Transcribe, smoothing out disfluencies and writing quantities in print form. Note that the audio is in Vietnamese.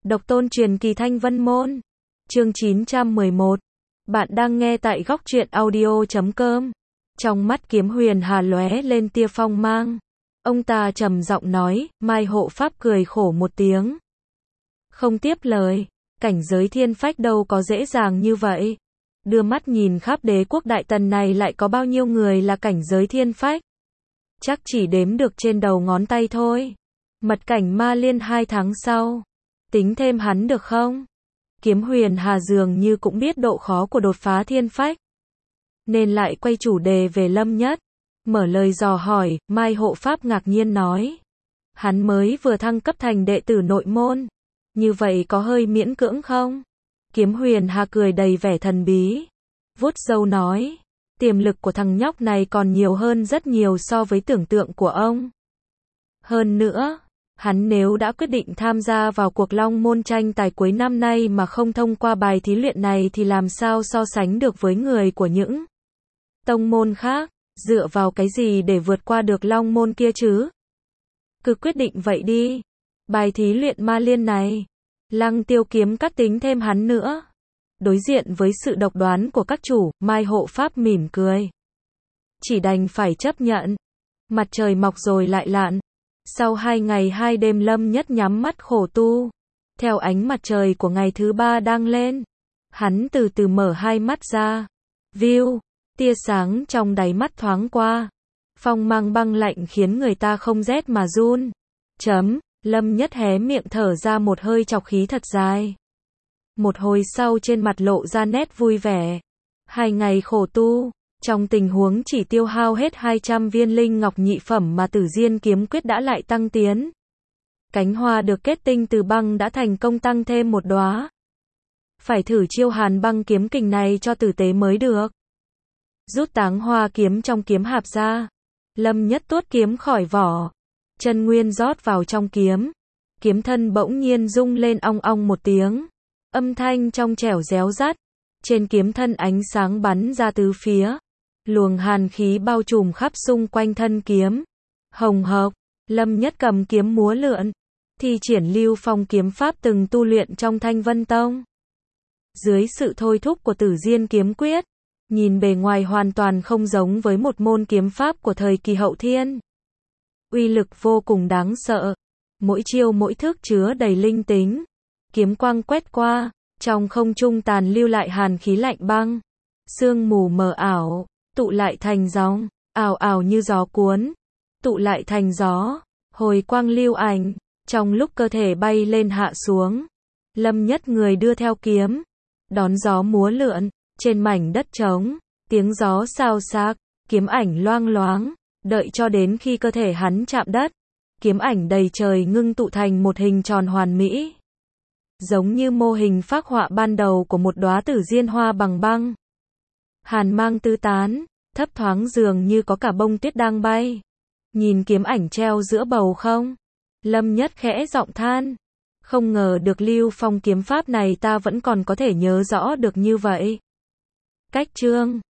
Độc tôn truyền kỳ Thanh Vân Môn. Chương 911. Bạn đang nghe tại góc truyện audio.com. Trong mắt Kiếm Huyền Hà lóe lên tia phong mang. Ông ta trầm giọng nói, Mai hộ pháp cười khổ một tiếng. Không tiếp lời, cảnh giới thiên phách đâu có dễ dàng như vậy. Đưa mắt nhìn khắp đế quốc Đại Tần này lại có bao nhiêu người là cảnh giới thiên phách. Chắc chỉ đếm được trên đầu ngón tay thôi. Mật cảnh Ma Liên 2 tháng sau. Tính thêm hắn được không? Kiếm Huyền Hà dường như cũng biết độ khó của đột phá thiên phách. Nên lại quay chủ đề về Lâm Nhất. Mở lời dò hỏi, Mai hộ pháp ngạc nhiên nói. Hắn mới vừa thăng cấp thành đệ tử nội môn. Như vậy có hơi miễn cưỡng không? Kiếm Huyền Hà cười đầy vẻ thần bí. Vuốt râu nói. Tiềm lực của thằng nhóc này còn nhiều hơn rất nhiều so với tưởng tượng của ông. Hơn nữa, hắn nếu đã quyết định tham gia vào cuộc Long Môn tranh tài cuối năm nay mà không thông qua bài thí luyện này thì làm sao so sánh được với người của những tông môn khác, dựa vào cái gì để vượt qua được Long Môn kia chứ? Cứ quyết định vậy đi. Bài thí luyện Ma Liên này, Lăng Tiêu Kiếm Các tính thêm hắn nữa. Đối diện với sự độc đoán của các chủ, Mai hộ pháp mỉm cười. Chỉ đành phải chấp nhận. Mặt trời mọc rồi lại lặn. Sau 2 ngày 2 đêm Lâm Nhất nhắm mắt khổ tu. Theo ánh mặt trời của ngày thứ 3 đang lên, hắn từ từ mở hai mắt ra. View, tia sáng trong đáy mắt thoáng qua. Phong mang băng lạnh khiến người ta không rét mà run. Lâm Nhất hé miệng thở ra một hơi trọc khí thật dài. Một hồi sau trên mặt lộ ra nét vui vẻ. 2 ngày khổ tu, trong tình huống chỉ tiêu hao hết 200 viên linh ngọc nhị phẩm mà Tử Diên kiếm quyết đã lại tăng tiến. Cánh hoa được kết tinh từ băng đã thành công tăng thêm một đóa. Phải thử chiêu hàn băng kiếm kình này cho tử tế mới được. Rút táng hoa kiếm trong kiếm hạp ra. Lâm Nhất tuốt kiếm khỏi vỏ. Chân nguyên rót vào trong kiếm. Kiếm thân bỗng nhiên rung lên ong ong một tiếng. Âm thanh trong trẻo réo rắt. Trên kiếm thân ánh sáng bắn ra tứ phía. Luồng hàn khí bao trùm khắp xung quanh thân kiếm. Hồng hộc, Lâm Nhất cầm kiếm múa lượn. Thi triển Lưu Phong kiếm pháp từng tu luyện trong Thanh Vân Tông. Dưới sự thôi thúc của Tử Diên kiếm quyết, nhìn bề ngoài hoàn toàn không giống với một môn kiếm pháp của thời kỳ hậu thiên. Uy lực vô cùng đáng sợ. Mỗi chiêu mỗi thức chứa đầy linh tính. Kiếm quang quét qua, trong không trung tàn lưu lại hàn khí lạnh băng. Sương mù mờ ảo, tụ lại thành gió, ảo ảo như gió cuốn, tụ lại thành gió, hồi quang lưu ảnh, trong lúc cơ thể bay lên hạ xuống. Lâm Nhất người đưa theo kiếm, đón gió múa lượn, trên mảnh đất trống, tiếng gió xao xạc, kiếm ảnh loang loáng, đợi cho đến khi cơ thể hắn chạm đất, kiếm ảnh đầy trời ngưng tụ thành một hình tròn hoàn mỹ. Giống như mô hình phác họa ban đầu của một đóa tử diên hoa bằng băng. Hàn mang tứ tán, thấp thoáng dường như có cả bông tuyết đang bay. Nhìn kiếm ảnh treo giữa bầu không? Lâm Nhất khẽ giọng than. Không ngờ được Lưu Phong kiếm pháp này ta vẫn còn có thể nhớ rõ được như vậy. Cách chương